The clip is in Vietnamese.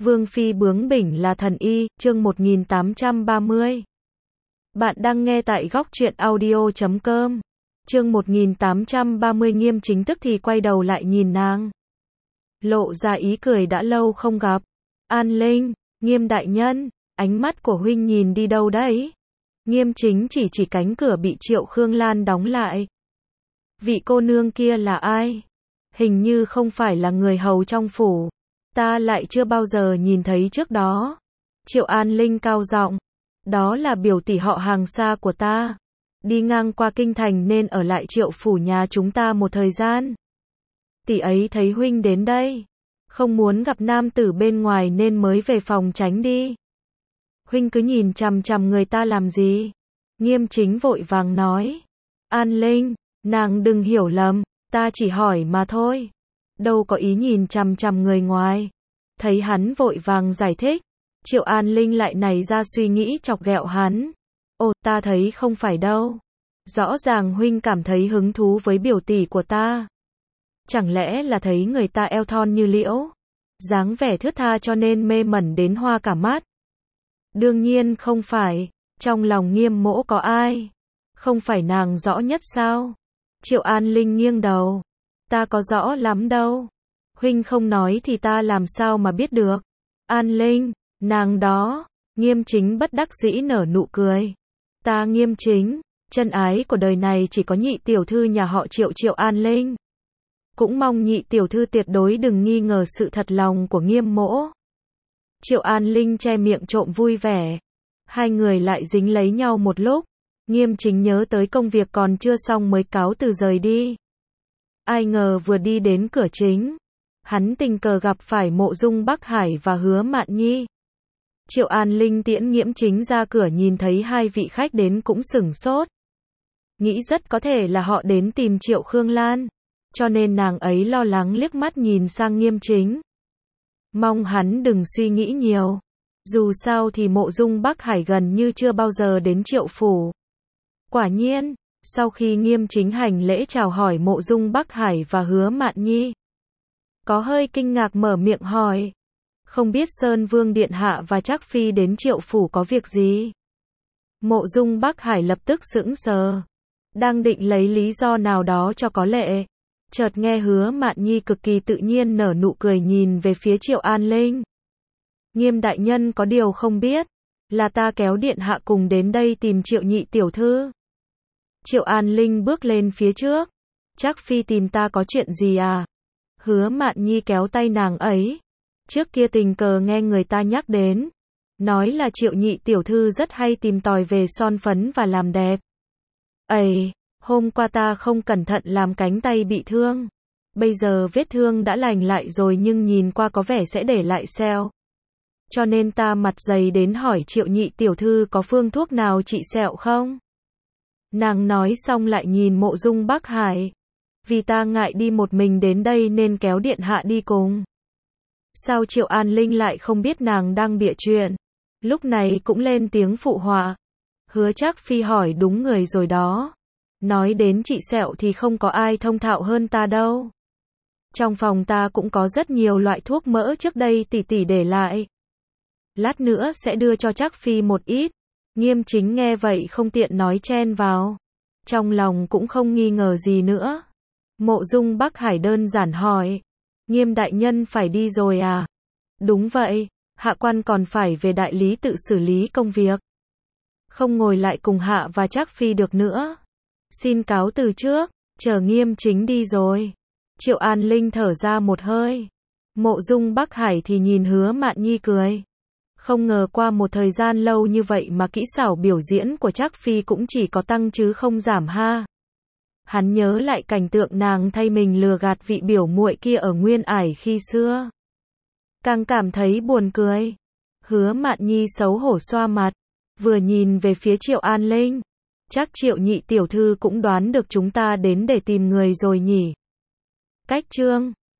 Vương phi bướng bỉnh là thần y, chương 1830. Bạn đang nghe tại góc truyện audio.com. Chương 1830 Nghiêm Chính tức thì quay đầu lại nhìn nàng. Lộ ra ý cười đã lâu không gặp. An Linh, Nghiêm đại nhân, ánh mắt của huynh nhìn đi đâu đấy? Nghiêm Chính chỉ cánh cửa bị Triệu Khương Lan đóng lại. Vị cô nương kia là ai? Hình như không phải là người hầu trong phủ. Ta lại chưa bao giờ nhìn thấy trước đó. Triệu An Linh cao giọng. Đó là biểu tỷ họ hàng xa của ta. Đi ngang qua kinh thành nên ở lại Triệu phủ nhà chúng ta một thời gian. Tỷ ấy thấy huynh đến đây. Không muốn gặp nam tử bên ngoài nên mới về phòng tránh đi. Huynh cứ nhìn chằm chằm người ta làm gì? Nghiêm Chính vội vàng nói. An Linh, nàng đừng hiểu lầm, ta chỉ hỏi mà thôi. Đâu có ý nhìn chằm chằm người ngoài. Thấy hắn vội vàng giải thích, Triệu An Linh lại nảy ra suy nghĩ chọc ghẹo hắn. Ồ, ta thấy không phải đâu. Rõ ràng huynh cảm thấy hứng thú với biểu tỷ của ta. Chẳng lẽ là thấy người ta eo thon như liễu, dáng vẻ thướt tha cho nên mê mẩn đến hoa cả mắt? Đương nhiên không phải, trong lòng Nghiêm mỗ có ai? Không phải nàng rõ nhất sao? Triệu An Linh nghiêng đầu. Ta có rõ lắm đâu. Huynh không nói thì ta làm sao mà biết được. An Linh, nàng đó. Nghiêm Chính bất đắc dĩ nở nụ cười. Ta Nghiêm Chính, chân ái của đời này chỉ có nhị tiểu thư nhà họ Triệu, Triệu An Linh. Cũng mong nhị tiểu thư tuyệt đối đừng nghi ngờ sự thật lòng của Nghiêm mỗ. Triệu An Linh che miệng trộm vui vẻ. Hai người lại dính lấy nhau một lúc. Nghiêm Chính nhớ tới công việc còn chưa xong mới cáo từ rời đi. Ai ngờ vừa đi đến cửa chính, hắn tình cờ gặp phải Mộ Dung Bắc Hải và Hứa Mạn Nhi. Triệu An Linh tiễn Nghiêm Chính ra cửa nhìn thấy hai vị khách đến cũng sửng sốt. Nghĩ rất có thể là họ đến tìm Triệu Khương Lan, cho nên nàng ấy lo lắng liếc mắt nhìn sang Nghiêm Chính. Mong hắn đừng suy nghĩ nhiều. Dù sao thì Mộ Dung Bắc Hải gần như chưa bao giờ đến Triệu phủ. Quả nhiên, sau khi Nghiêm Chính hành lễ chào hỏi Mộ Dung Bắc Hải và Hứa Mạn Nhi, có hơi kinh ngạc mở miệng hỏi. Không biết Sơn Vương Điện Hạ và Trác Phi đến Triệu phủ có việc gì? Mộ Dung Bắc Hải lập tức sững sờ. Đang định lấy lý do nào đó cho có lệ. Chợt nghe Hứa Mạn Nhi cực kỳ tự nhiên nở nụ cười nhìn về phía Triệu An Linh. Nghiêm đại nhân có điều không biết, là ta kéo Điện Hạ cùng đến đây tìm Triệu nhị tiểu thư. Triệu An Linh bước lên phía trước. Trác Phi tìm ta có chuyện gì à? Hứa Mạn Nhi kéo tay nàng ấy. Trước kia tình cờ nghe người ta nhắc đến, nói là Triệu nhị tiểu thư rất hay tìm tòi về son phấn và làm đẹp. Ây, hôm qua ta không cẩn thận làm cánh tay bị thương. Bây giờ vết thương đã lành lại rồi nhưng nhìn qua có vẻ sẽ để lại sẹo. Cho nên ta mặt dày đến hỏi Triệu nhị tiểu thư có phương thuốc nào trị sẹo không? Nàng nói xong lại nhìn Mộ Dung Bắc Hải. Vì ta ngại đi một mình đến đây nên kéo Điện Hạ đi cùng. Sao Triệu An Linh lại không biết nàng đang bịa chuyện? Lúc này cũng lên tiếng phụ họa. Hứa Trác Phi hỏi đúng người rồi đó. Nói đến trị sẹo thì không có ai thông thạo hơn ta đâu. Trong phòng ta cũng có rất nhiều loại thuốc mỡ trước đây tỷ tỷ để lại. Lát nữa sẽ đưa cho Trác Phi một ít. Nghiêm Chính nghe vậy không tiện nói chen vào. Trong lòng cũng không nghi ngờ gì nữa. Mộ Dung Bắc Hải đơn giản hỏi. Nghiêm đại nhân phải đi rồi à? Đúng vậy, hạ quan còn phải về đại lý tự xử lý công việc. Không ngồi lại cùng hạ và Trác Phi được nữa. Xin cáo từ trước, chờ Nghiêm Chính đi rồi. Triệu An Linh thở ra một hơi. Mộ Dung Bắc Hải thì nhìn Hứa Mạn Nhi cười. Không ngờ qua một thời gian lâu như vậy mà kỹ xảo biểu diễn của Trác Phi cũng chỉ có tăng chứ không giảm ha. Hắn nhớ lại cảnh tượng nàng thay mình lừa gạt vị biểu muội kia ở Nguyên Ải khi xưa. Càng cảm thấy buồn cười. Hứa Mạn Nhi xấu hổ xoa mặt. Vừa nhìn về phía Triệu An Linh. Chắc Triệu nhị tiểu thư cũng đoán được chúng ta đến để tìm người rồi nhỉ. Cách chương